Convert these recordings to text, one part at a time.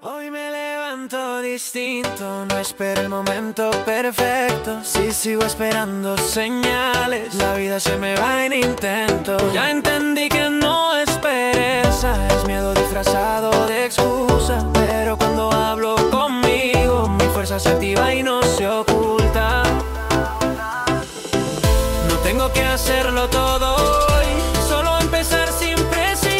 Hoy me levanto distinto, no espero el momento perfecto. Si sigo esperando señales, la vida se me va en intento. Ya entendí que no es pereza, es miedo disfrazado de excusa. Pero cuando hablo conmigo, mi fuerza se activa y no se oculta. No tengo que hacerlo todo hoy, solo empezar sin presión.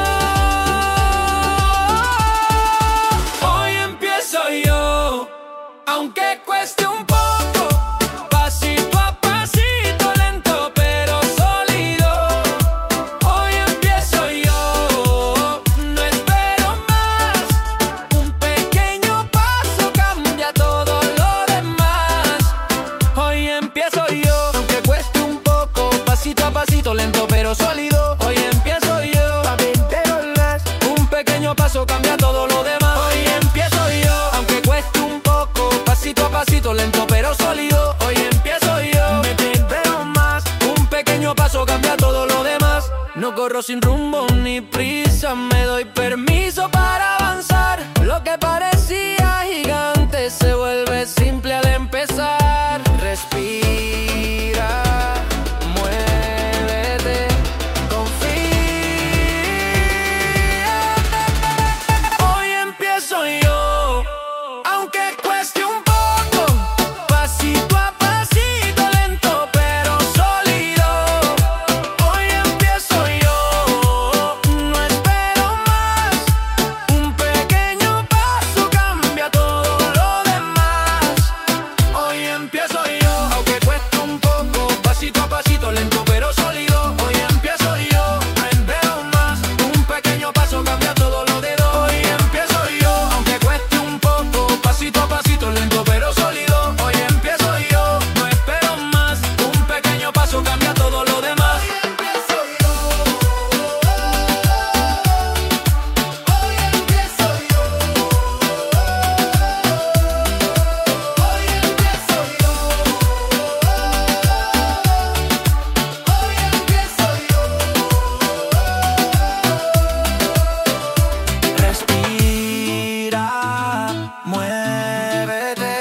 Hoy empiezo yo, aunque cueste un poco, pasito a pasito, lento pero sólido. Hoy empiezo yo, no espero más. Un pequeño paso cambia todo lo demás. Hoy empiezo yo, aunque cueste un poco, pasito a pasito, lento pero sólido. Hoy empiezo yo, a 20 horas. Un pequeño paso cambia todo lo demás. Hoy empiezo yo, aunque cueste un poco, pasito a pasito, lento pero sólido. Hoy empiezo yo, me pero más. Un pequeño paso cambia todo lo demás. No corro sin rumbo ni prisa, me doy permiso para avanzar. Lo que parecía gigante se vuelve simple al empezar. Respira, muévete, confía. Hoy empiezo yo, aunque cueste un poco, pasito a pasito, lento pero sólido. Hoy empiezo yo, no espero más. Un pequeño paso cambia todo lo demás. Hoy empiezo yo, aunque cueste un poco, pasito a pasito, lento pero sólido. Hoy empiezo yo, no espero más. Un pequeño paso cambia todo lo de dos. Hoy empiezo yo, aunque cueste un poco, pasito a pasito, lento pero sólido. Hoy empiezo yo, no espero más. Un pequeño paso cambia todo lo demás. Hoy empiezo yo, hoy empiezo yo, hoy empiezo yo, hoy empiezo yo. Respira, muévete,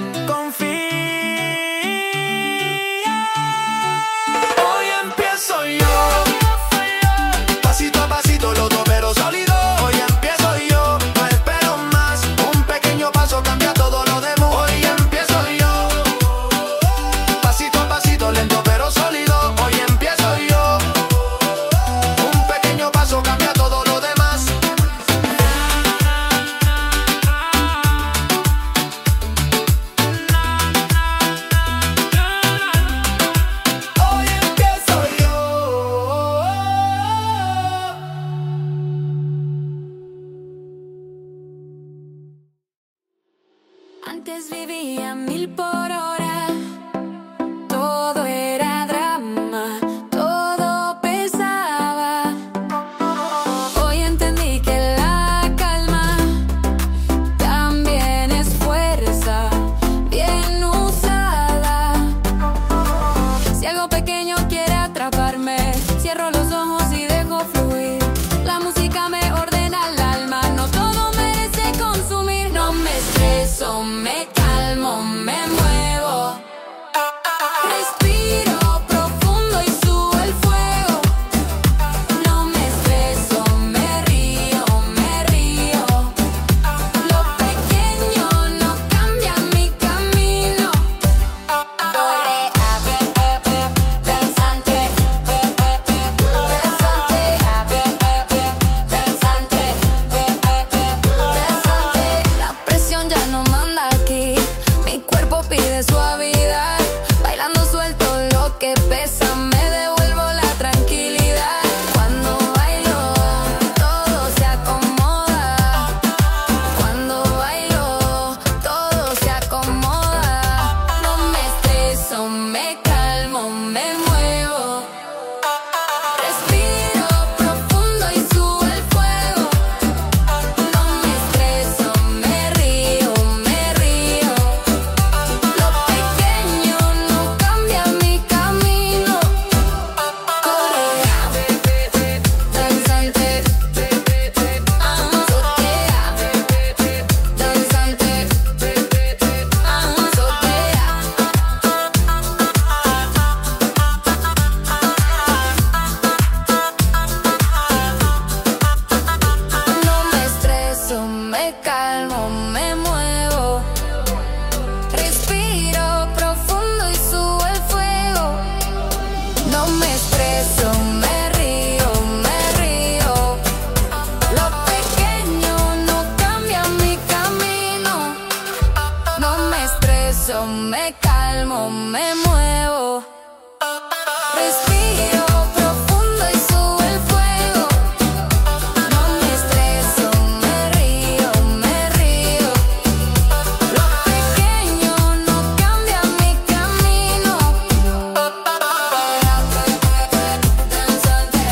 confía. Hoy empiezo yo, pasito a pasito, loco pero sólido. Hoy empiezo yo, no espero más. Un pequeño paso cambia todo lo demás. Hoy empiezo yo, pasito a pasito, lento pero sólido. Hoy empiezo yo, un pequeño paso cambia todo lo demás. Hoy empiezo yo. Antes vivía 1000 por hora, todo era drama, todo pesaba. Hoy entendí que la calma también es fuerza, bien usada. Si algo pequeño quiere atraparme, cierro los ojos y dejo fluir. La música me ordena el alma, no todo merece consumir. No me estreso, me calmo, me muevo. me calmo, me muevo. Respiro profundo y sube el fuego. No me estreso, me río, me río. Lo pequeño no cambia mi camino. Danzante,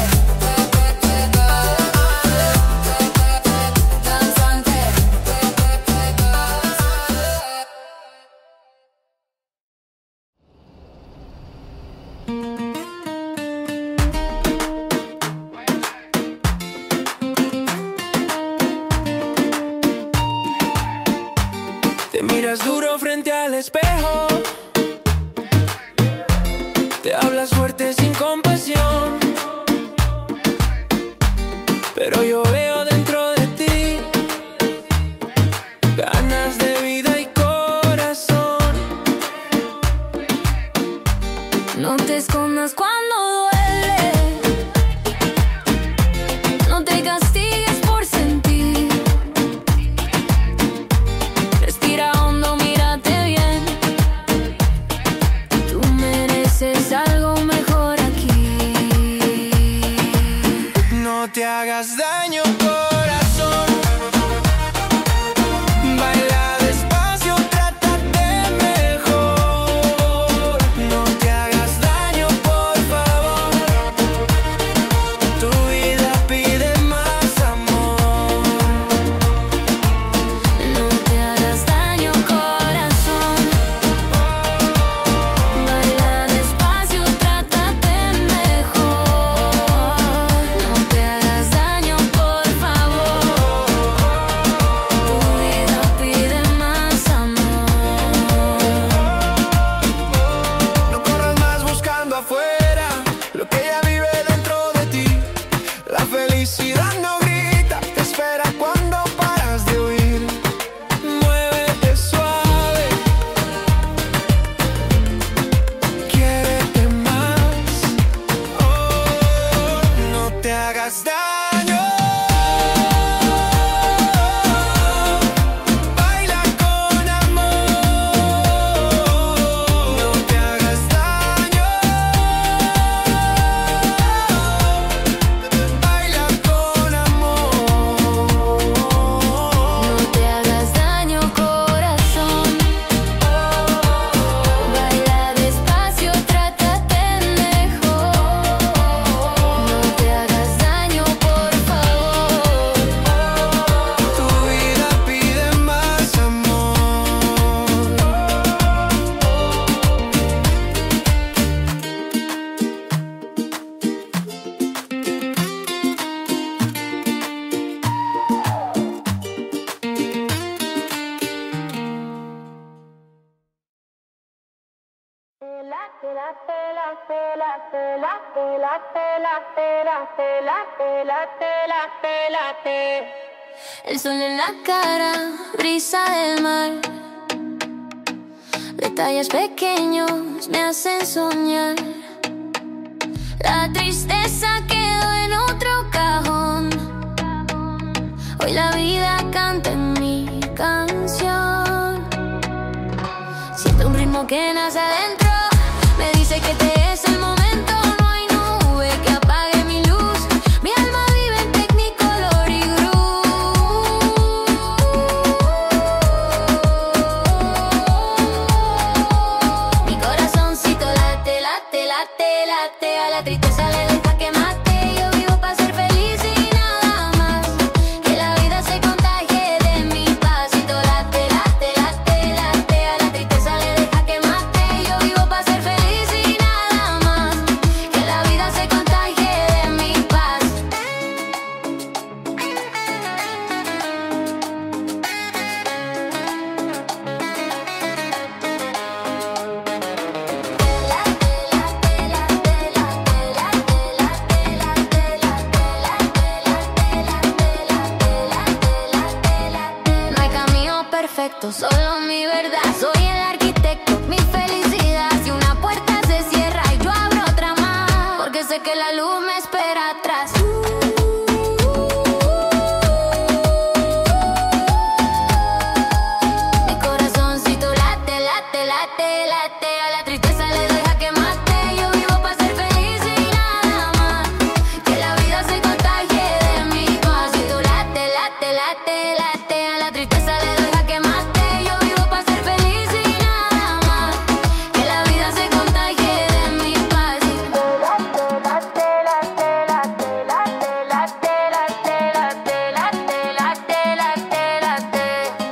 Te miras duro frente al espejo, te hablas fuerte sin compasión, pero yo veo dentro de ti ganas de vida y corazón. no te escondas cuando duele. No te castigues por sentir. Respira hondo, mírate bien. Tú mereces algo mejor aquí. No te hagas daño, corazón. Baila despacio, trátate mejor. No te hagas daño, por favor. Tu vida pide más amor. No te hagas daño, corazón. Baila despacio, trátate mejor. No te hagas daño, por favor. Tu vida pide más amor. No corras más buscando afuera lo que ya vive dentro de ti. La felicidad no grita, te espera cuando paras de huir. Muévete suave, quiérete más. Oh, no te hagas daño. Baila con amor. No te hagas daño. Baila con amor. No te hagas daño, corazón. Baila despacio, trátate mejor. No te hagas daño, por favor. Tu vida pide más amor. El sol en la cara, brisa del mar. Detalles pequeños me hacen soñar. La tristeza quedó en otro cajón. Hoy la vida canta en mi canción. Siento un ritmo que nace adentro. Me dice que este es el momento. No hay nube que apague mi luz. Mi alma vive en Technicolor y groove. Mi corazoncito late, late, late, late. A la tristeza le deja que mate. Yo vivo para ser feliz y nada más. Que la vida se contagie de mi pasito. Late, late, late, late. A la tristeza le deja que mate. Yo vivo para ser feliz y nada más. Que la vida se contagie de mi paz. No hay camino perfecto, solo mi verdad. Soy el arquitecto, mi felicidad. Si una puerta se cierra y yo abro otra más, porque sé que la luz me espera atrás. Mi corazoncito late, late, late. late, a la tristeza le doy jaque mate. Yo vivo para ser feliz y nada más. Que la vida se contagie de mi paz. Late, late, late, late, late, late, late, late, late, late, late.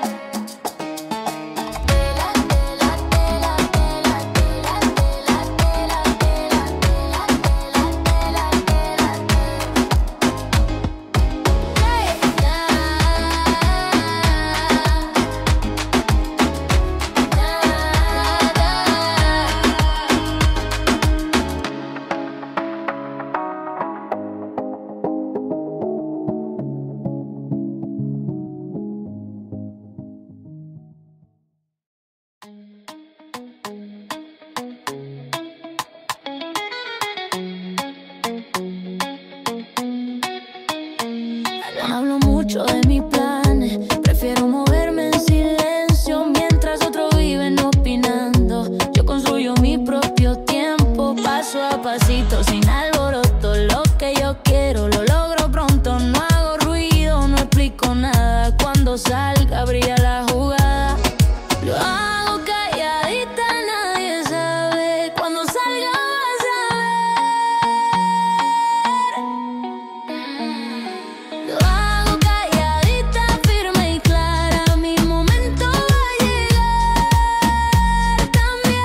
No hablo mucho de mis planes, prefiero moverme en silencio mientras otros viven opinando. Yo construyo mi propio tiempo, paso a pasito, sin alboroto. Lo que yo quiero lo logro pronto, no hago ruido, no explico nada. Cuando salga brilla la jugada. Lo hago calladita, nadie sabe. Cuando salga vas a ver. Lo hago calladita, firme y clara. Mi momento va a llegar también.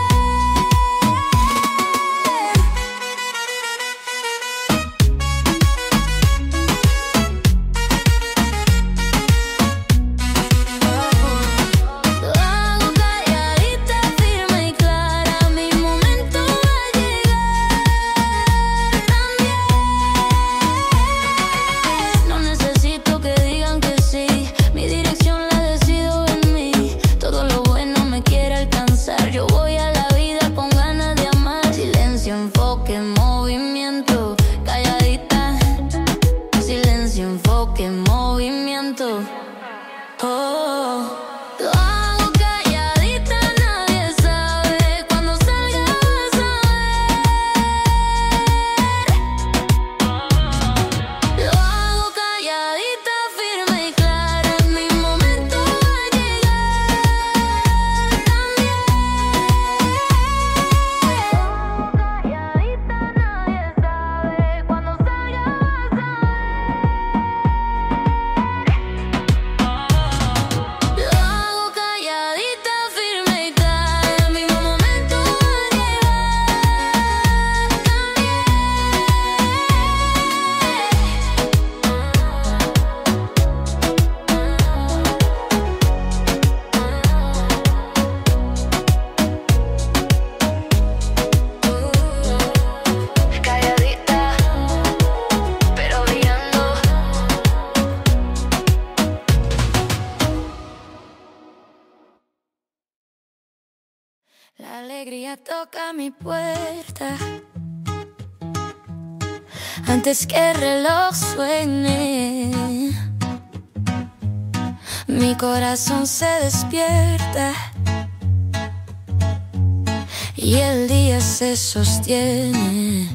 Lo hago calladita, firme y clara. Mi momento va a llegar también. No necesito que digan que sí, mi dirección la decido en mí. Todo lo bueno me quiere alcanzar. Yo voy a la vida con ganas de amar. Silencio, enfoque, movimiento. Calladita, silencio, enfoque, movimiento. Oh, lo hago calladita, nadie sabe. Cuando salga vas a ver. Lo hago calladita, firme y clara. Mi momento va a llegar también. Calladita, nadie sabe. Cuando salga vas a ver. Lo hago calladita, firme y clara. Mi momento va a llegar. Calladita, pero brillando. La alegría toca mi puerta antes que el reloj suene. Mi corazón se despierta y el día se sostiene.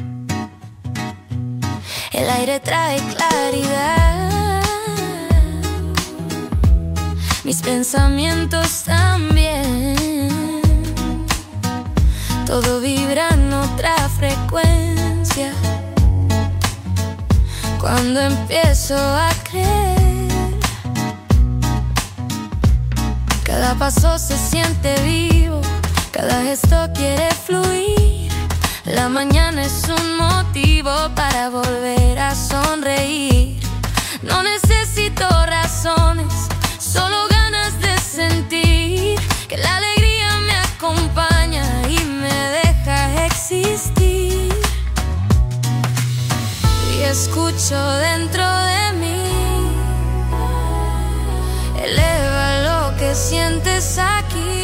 El aire trae claridad, mis pensamientos también. Todo vibra en otra frecuencia cuando empiezo a creer. Cada paso se siente vivo, cada gesto quiere fluir. La mañana es un motivo para volver a sonreír. No necesito razones, solo ganas de sentir que la alegría me acompaña y me deja existir. Y escucho dentro de mí, eleva lo que sientes aquí.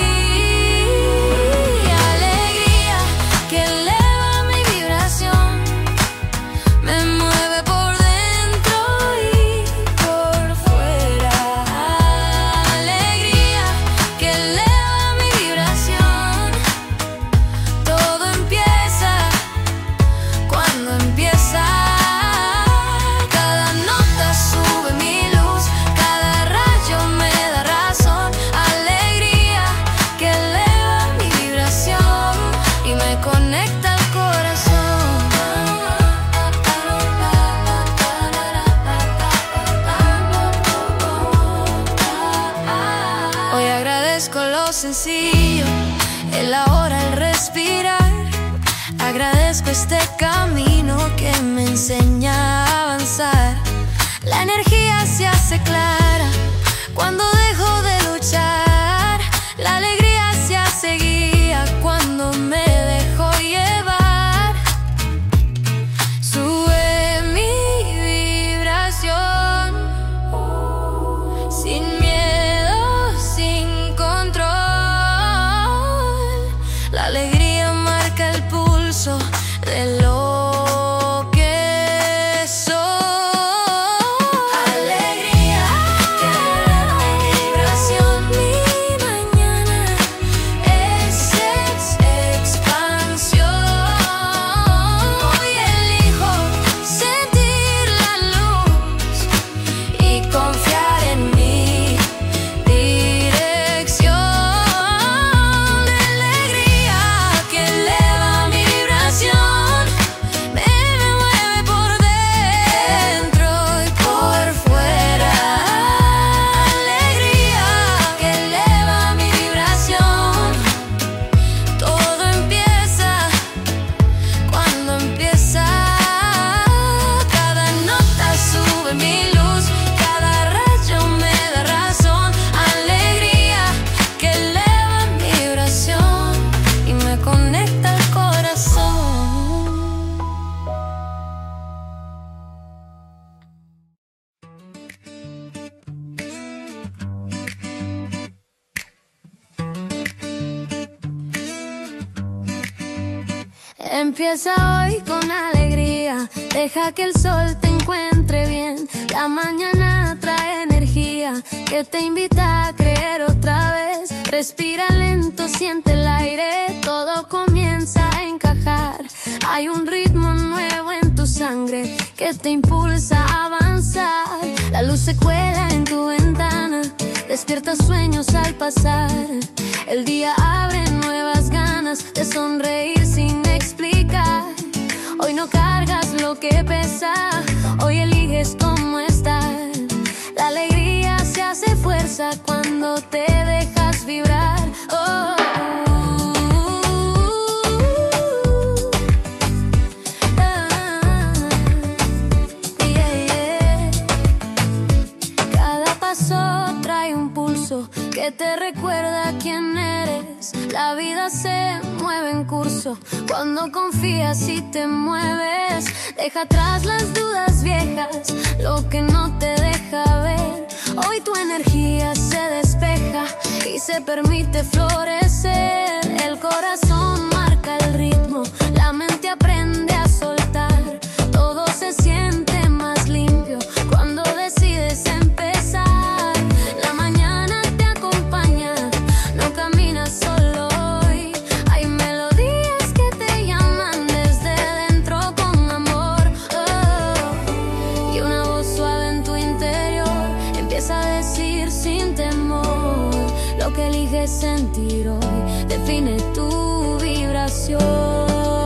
Alegría que eleva mi vibración, me mueve por dentro y por fuera. Alegría que eleva mi vibración. Todo empieza cuando empieza. Cada nota sube mi luz, cada rayo Agradezco lo sencillo, el ahora, el respirar. Agradezco este camino que me enseña a avanzar. La energía se hace clara cuando dejo de luchar. La alegría se hace guía cuando me dejo llevar. Sube mi vibración, sin miedo, sin control. La alegría marca el pulso de lo que soy. Alegría que eleva mi vibración. Mi mañana es expansión. Hoy elijo sentir la luz y confiar en mi dirección. Alegría que eleva mi vibración, me mueve por dentro y por fuera. Alegría que eleva mi vibración. Todo empieza cuando empieza. Cada nota sube mi luz, cada rayo me da razón. Alegría que eleva mi vibración y me conecta al corazón. Empieza hoy con alegría, deja que el sol te encuentre bien. La mañana trae energía que te invita a creer otra vez. Respira lento, siente el aire, todo comienza a encajar. Hay un ritmo nuevo en tu sangre que te impulsa a avanzar. La luz se cuela en tu ventana, despierta sueños al pasar. El día abre nuevas ganas de sonreír sin explicar. Hoy no cargas lo que pesa, hoy eliges cómo estar. La alegría se hace fuerza cuando te dejas vibrar. Oh. Cada paso trae un pulso que te recuerda quién eres. La vida se mueve en curso cuando confías y te mueves. Deja atrás las dudas viejas, lo que no te deja ver. Hoy tu energía se despeja y se permite florecer. El corazón marca el ritmo, la mente aprende a soltar. Todo se siente más limpio cuando decides empezar. La mañana te acompaña, no caminas solo hoy. Hay melodías que te llaman desde dentro con amor. Oh. Y una voz suave en tu interior empieza a decir sin temor: lo que eliges sentir hoy define tu vibración.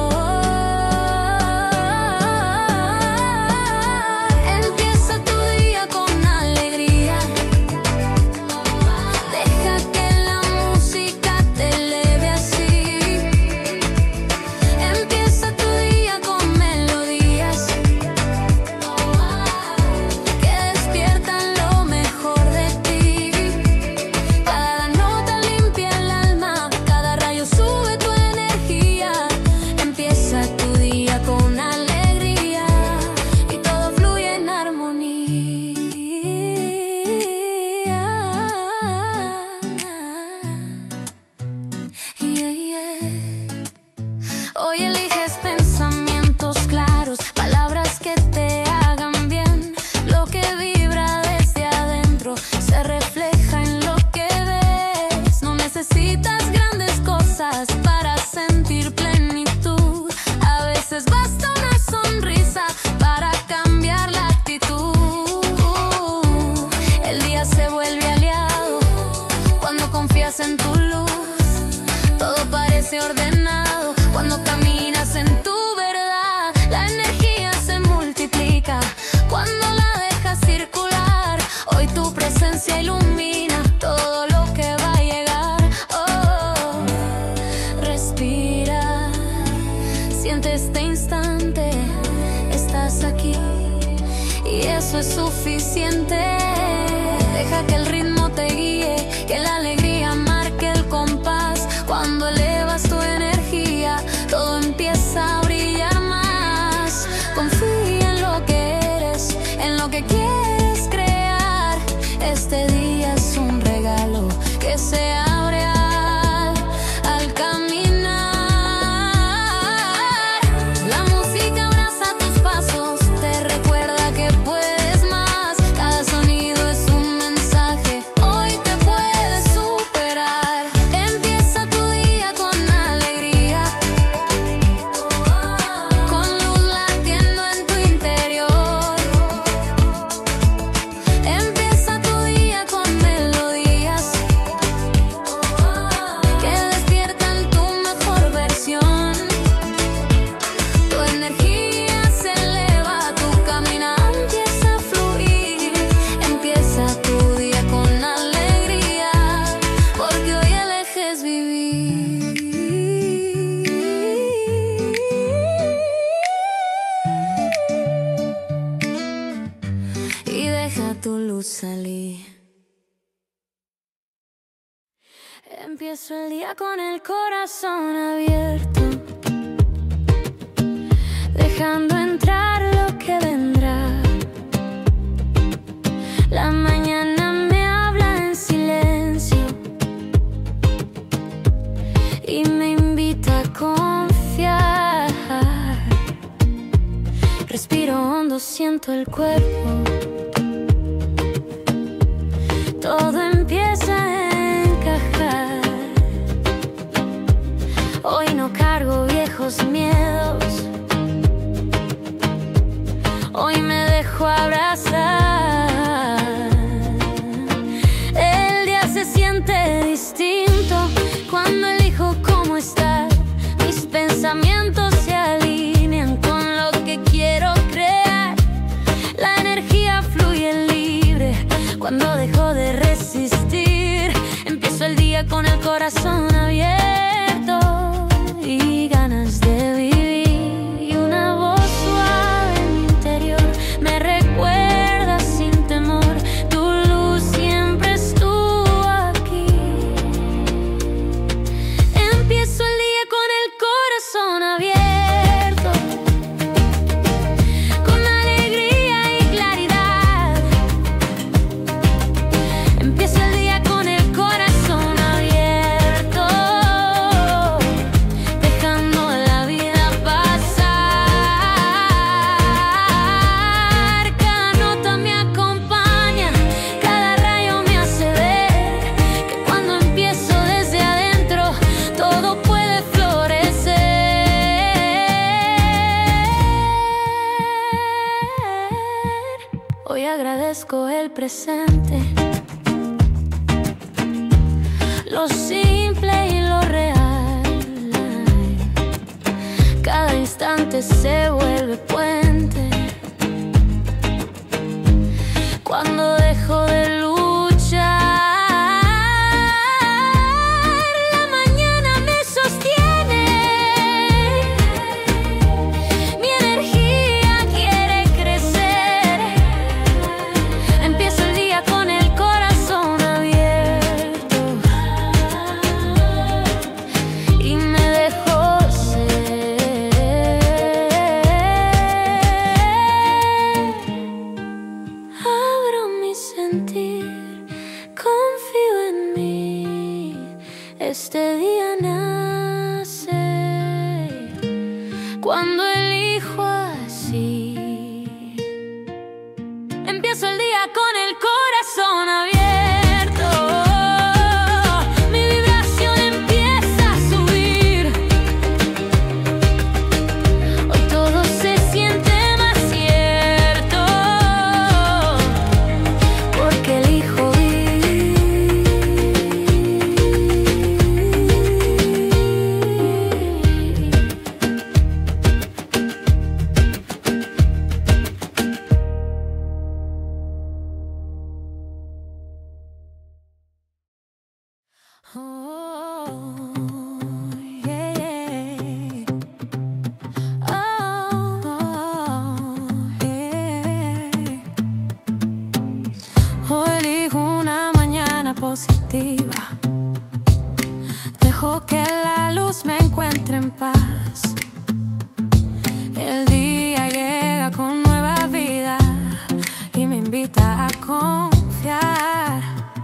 Hoy eliges pensamientos claros, palabras que te hagan bien. Lo que vibra desde adentro se refleja en lo que ves. No necesitas grandes cosas para sentir plenitud. A veces basta una sonrisa para cambiar la actitud. El día se vuelve aliado cuando confías en tu luz. Todo parece ordenado cuando caminas en tu verdad. La energía se multiplica cuando la dejas circular. Hoy tu presencia ilumina todo lo que va a llegar. es suficiente. Deja que el ritmo te guíe, que la alegría marque el compás. Cuando elevas tu energía, todo empieza a brillar más. Confía en lo que eres, en lo que quieres crear. Este día es un regalo que se abre al caminar. La música abraza tus pasos, te recuerda que puedes más. Cada sonido es un mensaje, hoy te puedes superar. Empieza tu día con alegría, con luz latiendo en tu interior. Empieza tu día con melodías que despiertan tu mejor versión. Tu energía se eleva, tu caminar empieza a fluir. Empieza tu día con alegría, porque hoy eliges vivir. Y deja tu luz salir. Empiezo el día con el corazón abierto, dejando entrar lo que vendrá. La mañana me habla en silencio y me invita a confiar. Respiro hondo, siento el cuerpo. Todo empieza a encajar. Hoy no cargo viejos miedos, hoy me dejo abrazar. El día se siente distinto cuando elijo cómo estar. Mis pensamientos se alinean con lo que quiero crear. La energía fluye libre cuando dejo de resistir. Empiezo el día con el corazón abierto y ganas de vivir. Y una voz suave en mi interior me recuerda sin temor, tu luz siempre estuvo aquí. Empiezo el día con el corazón abierto, con alegría y claridad. Empiezo el día con el corazón abierto, dejando la vida pasar. Cada nota me acompaña, cada rayo me hace ver que cuando empiezo desde adentro, todo puede florecer. Hoy agradezco el presente, lo simple y lo real. Cada instante se vuelve puente cuando dejo de luchar. La mañana me sostiene, mi energía quiere crecer. Empiezo el día con el corazón abierto y me dejo ser. Abro mi sentir, confío en mí. Este día nace cuando elijo así. Empiezo el día con el corazón abierto. Mi vibración empieza a subir. Hoy todo se siente más cierto, porque elijo vivir. positiva. Dejo que la luz me encuentre en paz. El día llega con nueva vida y me invita a confiar.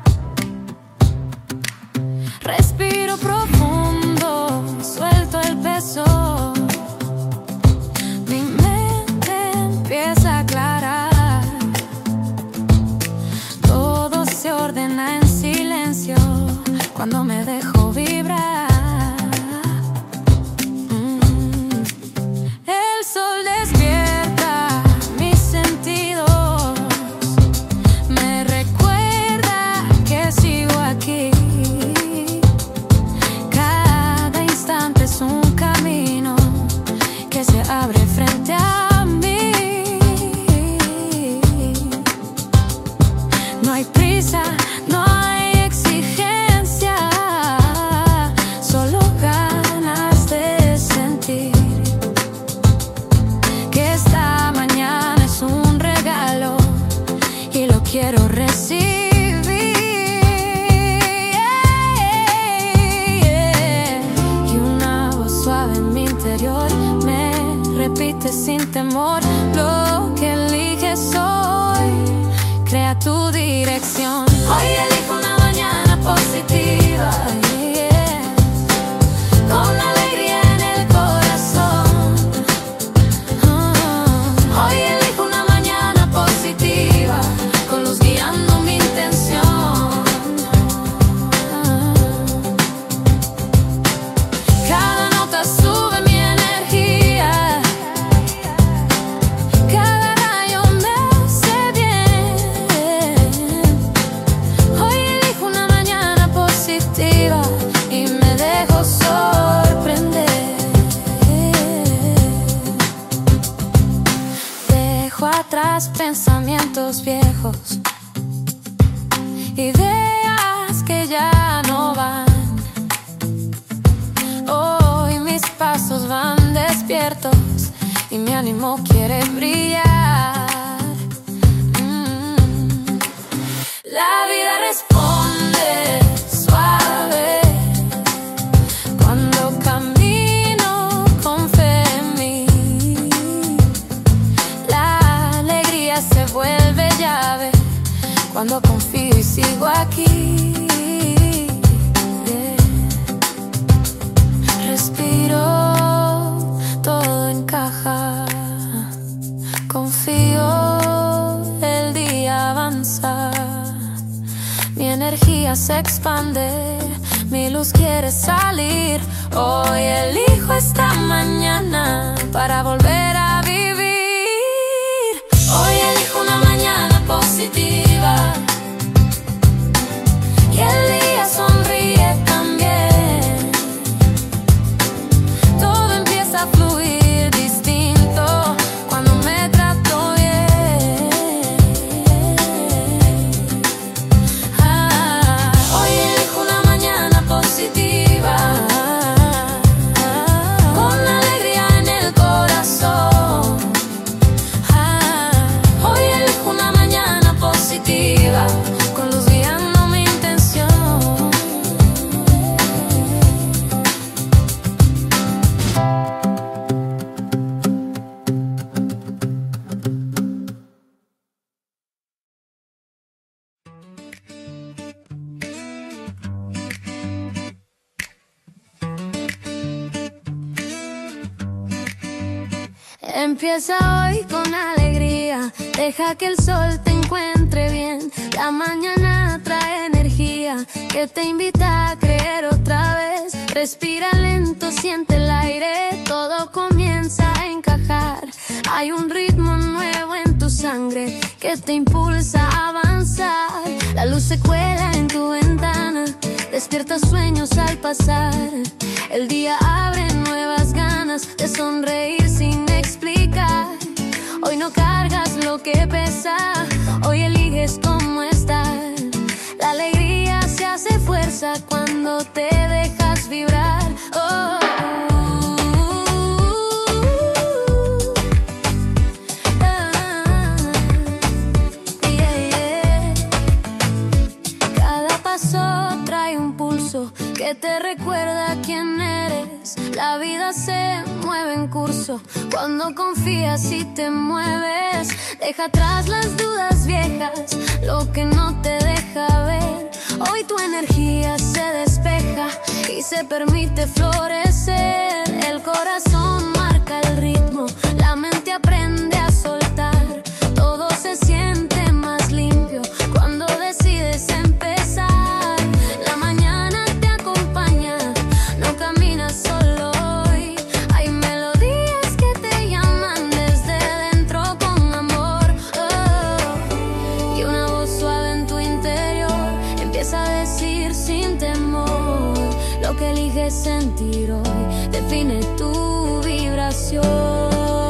Respiro profundo, suelto el peso. Mi mente empieza a aclarar. Todo se ordena en silencio cuando me dejo vibrar. El sol despierta mis sentidos, me recuerda que sigo aquí. Cada instante es un camino que se abre frente a mí. No hay prisa, no hay exigencia, solo ganas de sentir que esta mañana es un regalo y lo quiero recibir. Y una voz suave en mi interior me repite sin temor: lo que eliges hoy crea tu dirección. Hoy elijo una mañana positiva, con alegría en el corazón. Hoy elijo una mañana positiva, con luz guiando mi intención. Cada nota sube mi energía, cada rayo me hace bien. Hoy elijo una mañana positiva y me dejo sorprender. Dejo atrás pensamientos viejos, ideas que ya no van. Hoy mis pasos van despiertos y mi ánimo quiere brillar. La vida responde suave cuando camino con fe en mí. La alegría se vuelve llave cuando confío y sigo aquí. Respiro, todo encaja. Confío, el día avanza. Mi energía se expande, mi luz quiere salir. Hoy elijo esta mañana para volver a vivir. Hoy elijo una mañana positiva y el día sonríe también. Todo empieza a fluir distinto cuando me trato bien. Hoy elijo una mañana positiva, con alegría en el corazón. Hoy elijo una mañana positiva, con luz guiando mi intención. Empieza hoy con alegría, deja que el sol te encuentre bien. La mañana trae energía que te invita a creer otra vez. Respira lento, siente el aire, todo comienza a encajar. Hay un ritmo nuevo en tu sangre que te impulsa a avanzar. La luz se cuela en tu ventana, despierta sueños al pasar. El día abre nuevas ganas de sonreír sin explicar. Hoy no cargas lo que pesa, hoy eliges cómo estar. La alegría se hace fuerza cuando te dejas vibrar. Oh. Cada paso pulso que te recuerda quién eres. La vida se mueve en curso cuando confías y te mueves. Deja atrás las dudas viejas, lo que no te deja ver. Hoy tu energía se despeja y se permite florecer. El corazón marca el ritmo, la mente aprende a soltar. Todo se siente más limpio cuando decides empezar. La mañana te acompaña, no caminas solo hoy. Hay melodías que te llaman desde dentro con amor. Oh. Y una voz suave en tu interior empieza a decir sin temor: lo que eliges sentir hoy define tu vibración.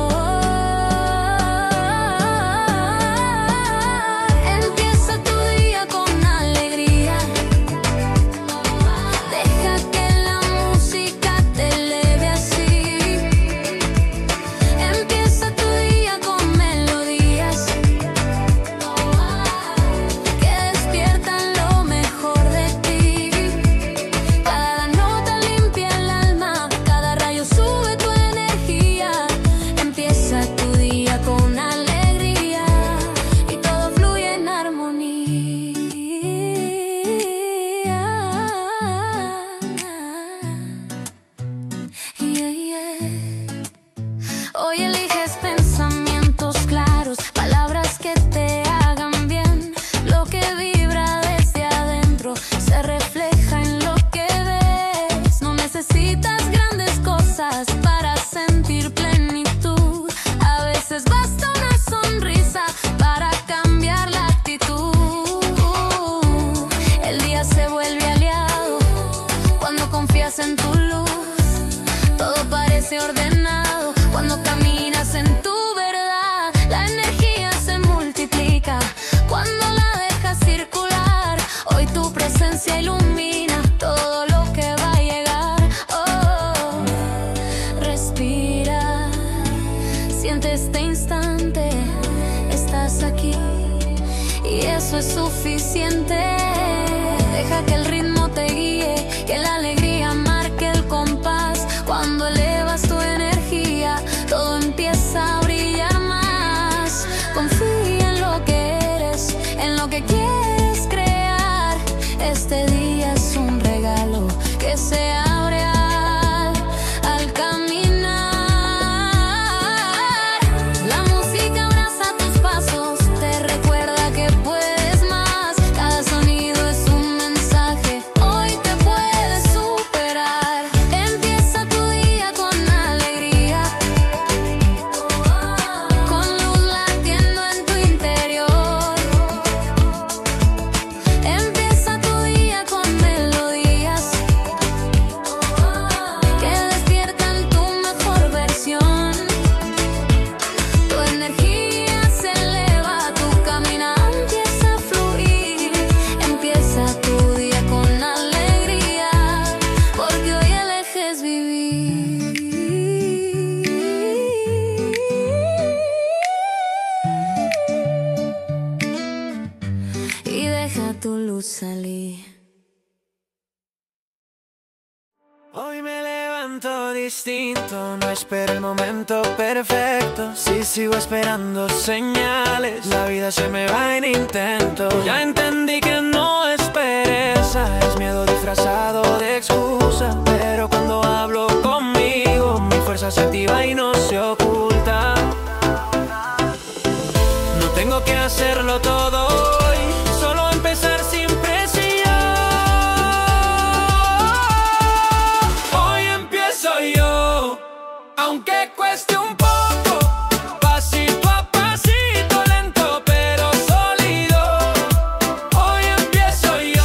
Hoy eliges pensamientos claros, palabras que te hagan bien. Lo que vibra desde adentro se refleja en lo que ves. No necesitas grandes cosas para sentir plenitud. A veces basta una sonrisa para cambiar la actitud. El día se vuelve aliado cuando confías en tu luz. Todo parece ordenado cuando caminas en tu verdad. La energía se multiplica cuando la dejas circular. Hoy tu presencia ilumina todo lo que va a llegar. Oh, respira, siente este instante. Estás aquí y eso es suficiente. Deja que el ritmo te guíe, que la alegría marque el compás. Cuando elevas tu energía, todo empieza a brillar más. Confía en lo que eres, en lo que quieres crear. Este día es un regalo que se abre al caminar. La música abraza tus pasos, te recuerda que puedes más. Cada sonido es un mensaje, hoy te puedes superar. Empieza tu día con alegría, con luz latiendo en tu interior. Empieza tu día con melodías que despiertan tu mejor versión. Tu energía se eleva, tu caminar empieza a fluir. Empieza tu día con alegría, porque hoy eliges vivir. Y deja tu luz salir. Hoy me levanto distinto, no espero el momento perfecto. Si sigo esperando señales, la vida se me va en intento. Ya entendí que no es pereza, es miedo disfrazado de excusa. Pero cuando hablo conmigo, mi fuerza se activa y no se oculta. No tengo que hacerlo todo hoy, solo empezar sin presión. Hoy empiezo yo, aunque cueste un poco, pasito a pasito, lento pero sólido. Hoy empiezo yo.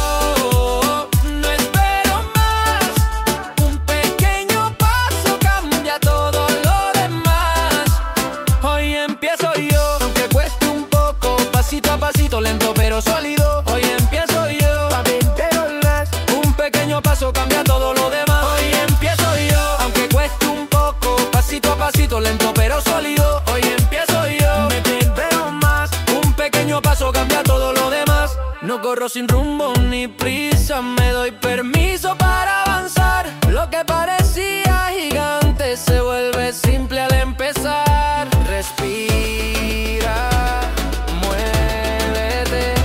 corro sin rumbo ni prisa, me doy permiso para avanzar. Lo que parecía gigante se vuelve simple al empezar. Respira, muévete,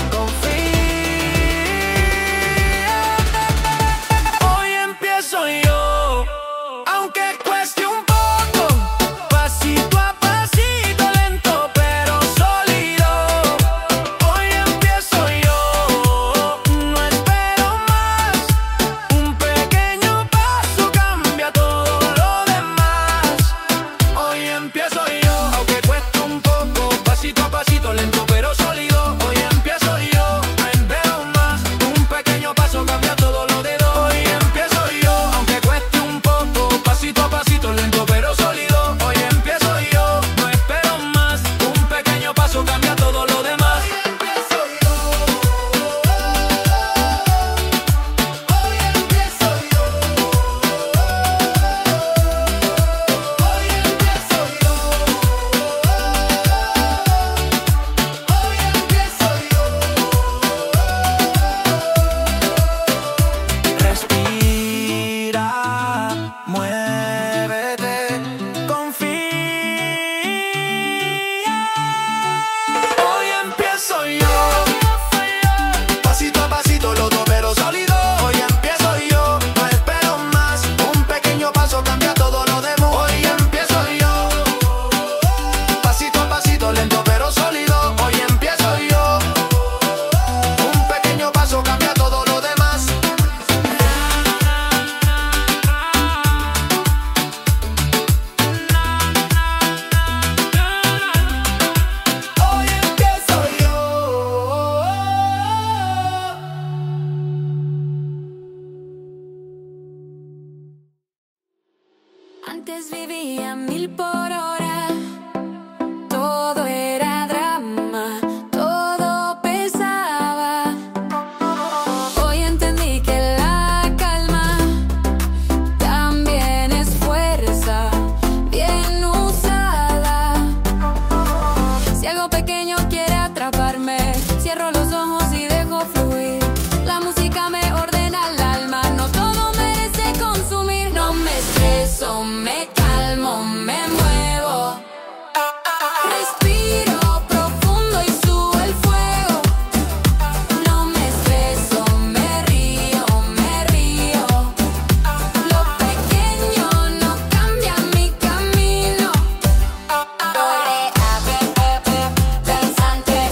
confía. Hoy empiezo yo, aunque cueste un poco, pasito a pasito, lento pero sólido. Hoy empiezo yo, no espero más. Un pequeño paso cambia todo lo demás. Hoy empiezo yo, aunque cueste un poco, pasito a pasito, lento pero sólido. Hoy empiezo yo, no espero más. Un pequeño paso cambia todo lo demás. Hoy empiezo yo, aunque cueste un poco, pasito a pasito, lento pero sólido. Hoy empiezo yo, no espero más. Un pequeño paso cambia todo lo demás. Hoy empiezo yo, hoy empiezo yo, hoy empiezo yo, hoy empiezo yo. Respira, muévete, confía. Hoy empiezo yo, pasito a pasito, loco pero sólido. Hoy empiezo yo, no espero más. Un pequeño paso cambia todo lo demás. Hoy empiezo yo, pasito a pasito, lento pero sólido. Hoy empiezo yo, un pequeño paso cambia todo lo demás. Hoy empiezo yo. Antes vivía 1000 por hora, todo era drama, todo pesaba. Hoy entendí que la calma también es fuerza, bien usada. Si algo pequeño quiere atraparme, cierro los ojos y dejo fluir. La música me ordena el alma, no todo merece consumir. No me estreso, me calmo, me muevo. Respiro profundo y sube el fuego. No me estreso, me río, me río. Lo pequeño no cambia mi camino. Danzante,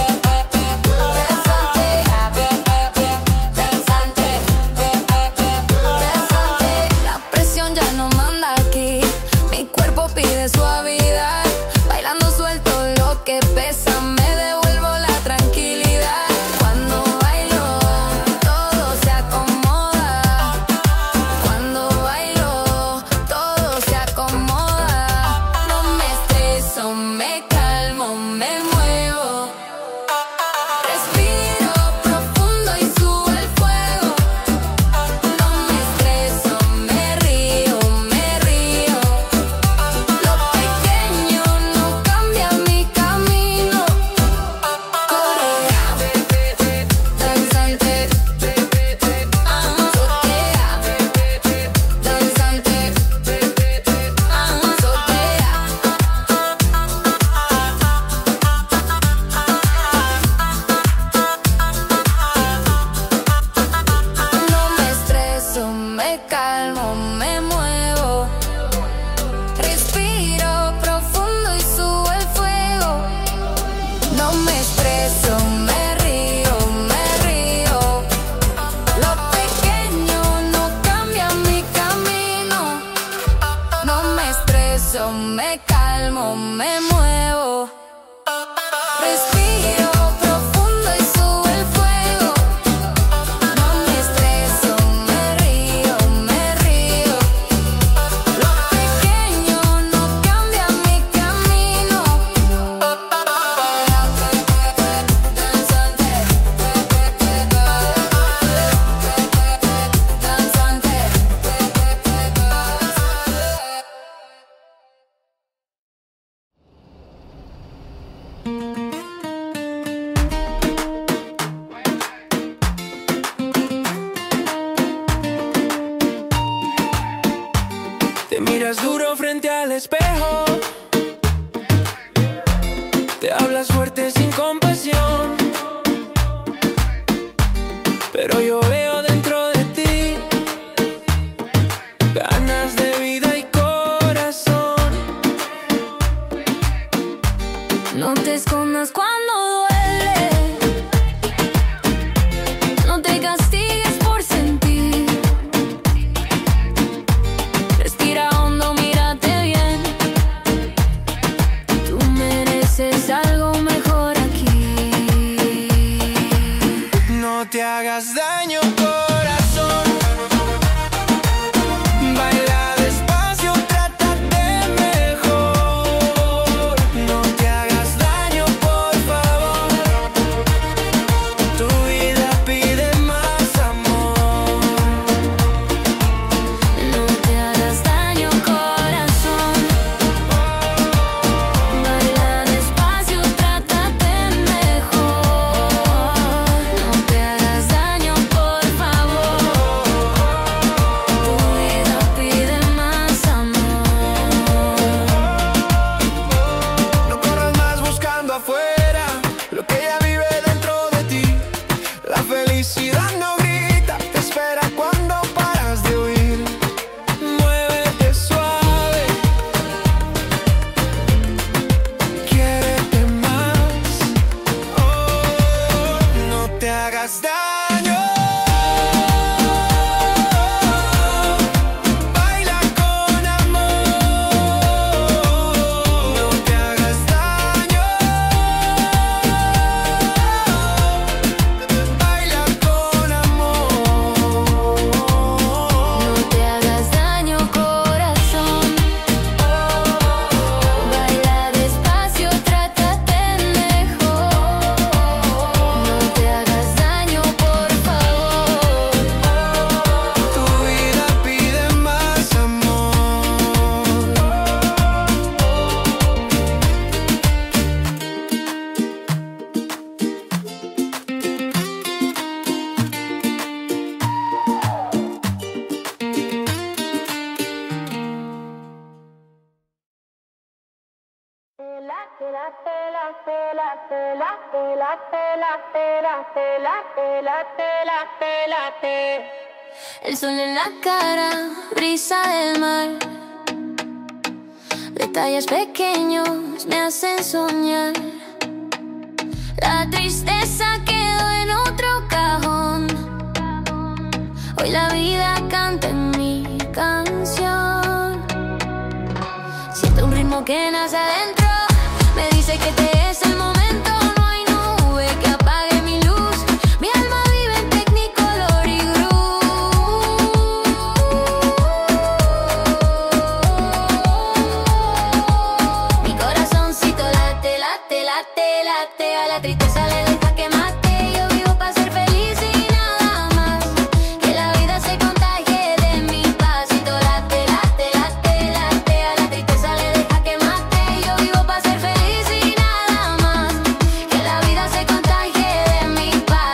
la presión ya no manda aquí. Mi cuerpo pide suavidad. Bailando suelto lo que pesa, me devuelvo la tranquilidad. Cuando bailo, todo se acomoda. Cuando bailo, todo se acomoda. No me estreso, me calmo, me muevo. Respiro profundo y sube el fuego. No me estreso, me río, me río. Lo pequeño no cambia mi camino. Corea, danzante, azotea, danzante, no me estreso, me calmo, me muevo. Respiro profundo y subo el fuego. No me estreso, me río, me río. Lo pequeño no cambia mi camino. No me estreso, me calmo, me muevo. Respiro profundo y sube el fuego. No me estreso, me río, me río. Lo pequeño no cambia mi camino. Danzante, danzante. Te miras duro frente al espejo, te hablas fuerte sin compasión, pero yo veo dentro de ti ganas de vida y corazón. No te escondas cuando duele, no te castigues por sentir. Respira hondo, mírate bien, tú mereces algo mejor aquí. No te hagas daño, corazón. Baila despacio, trátate mejor. No te hagas daño, por favor. Tu vida pide más amor. No te hagas daño, corazón. Baila despacio, trátate mejor. No te hagas daño, por favor. Tu vida pide más amor. No corras más buscando afuera lo que ya vive dentro de ti. La felicidad no grita, te espera cuando paras de huir. Muévete suave, quiérete más. Oh, no te hagas daño. Baila con amor. No te hagas daño. Baila con amor. No te hagas daño, corazón. Baila despacio, trátate mejor. No te hagas daño, por favor. Tu vida pide más amor. El sol en la cara, brisa del mar, detalles pequeños me hacen soñar. La tristeza quedó en otro cajón. Hoy la vida canta en mi canción. Siento un ritmo que nace adentro, me dice que este es el momento. No hay nube que apague mi luz. Mi alma vive en Technicolor y groove. Mi corazoncito late, late, late, late. A la tristeza le deja que mate. Yo vivo para ser feliz y nada más. Que la vida se contagie de mi pasito. Late, late, late, late. A la tristeza le deja que mate. Yo vivo para ser feliz y nada más. Que la vida se contagie de mi paz.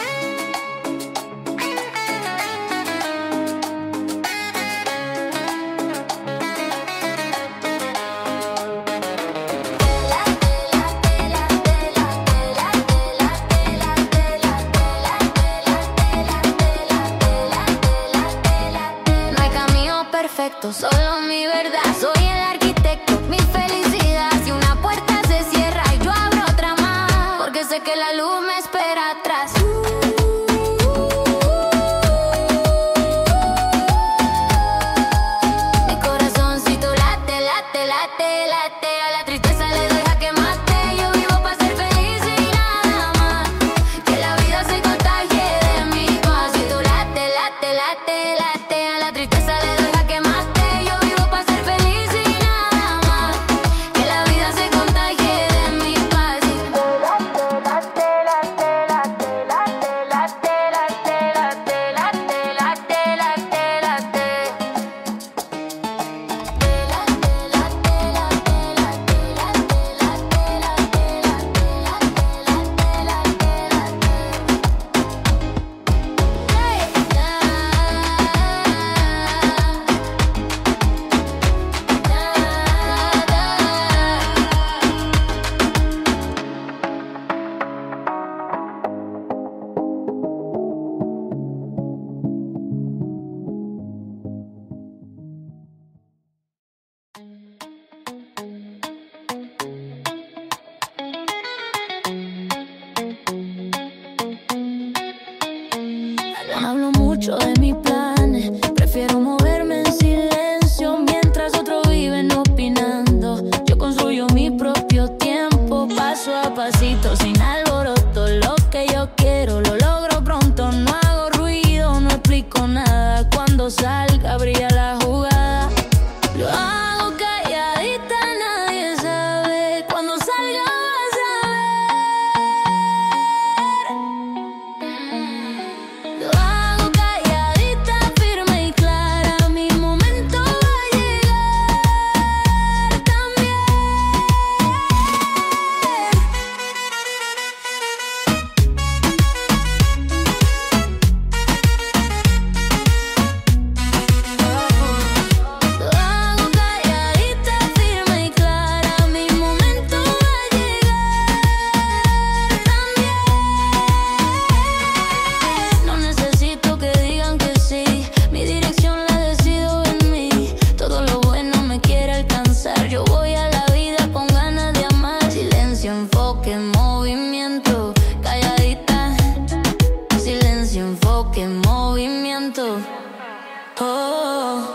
No hay camino perfecto, solo mi verdad. Soy el arquitecto, mi felicidad. Si una puerta se cierra y yo abro otra más, porque sé que la luz me espera atrás. Mi corazoncito late, late, late, late. A la tristeza le deja que mate. Yo vivo para ser feliz y nada más. Que la vida se contagie de mi pasito. Late, late, late, late. A la tristeza le deja que mate. Yo vivo para ser feliz y nada más. Ya no hablo mucho de mis planes, prefiero moverme en silencio mientras otros viven opinando. Yo construyo mi propio tiempo, paso a pasito, sin alboroto. Lo que yo quiero lo logro pronto, no hago ruido, no explico nada. Cuando salga brilla la jugada. Lo hago calladita, nadie sabe. Cuando salga vas a ver. Lo hago calladita, firme y clara. Mi momento va a llegar también. Lo hago calladita, firme y clara. Mi momento va a llegar también. No necesito que digan que sí, mi dirección la decido en mí. Todo lo bueno me quiere alcanzar. Yo voy a la vida con ganas de amar. Silencio, enfoque, movimiento. Calladita, silencio, enfoque, movimiento. Oh.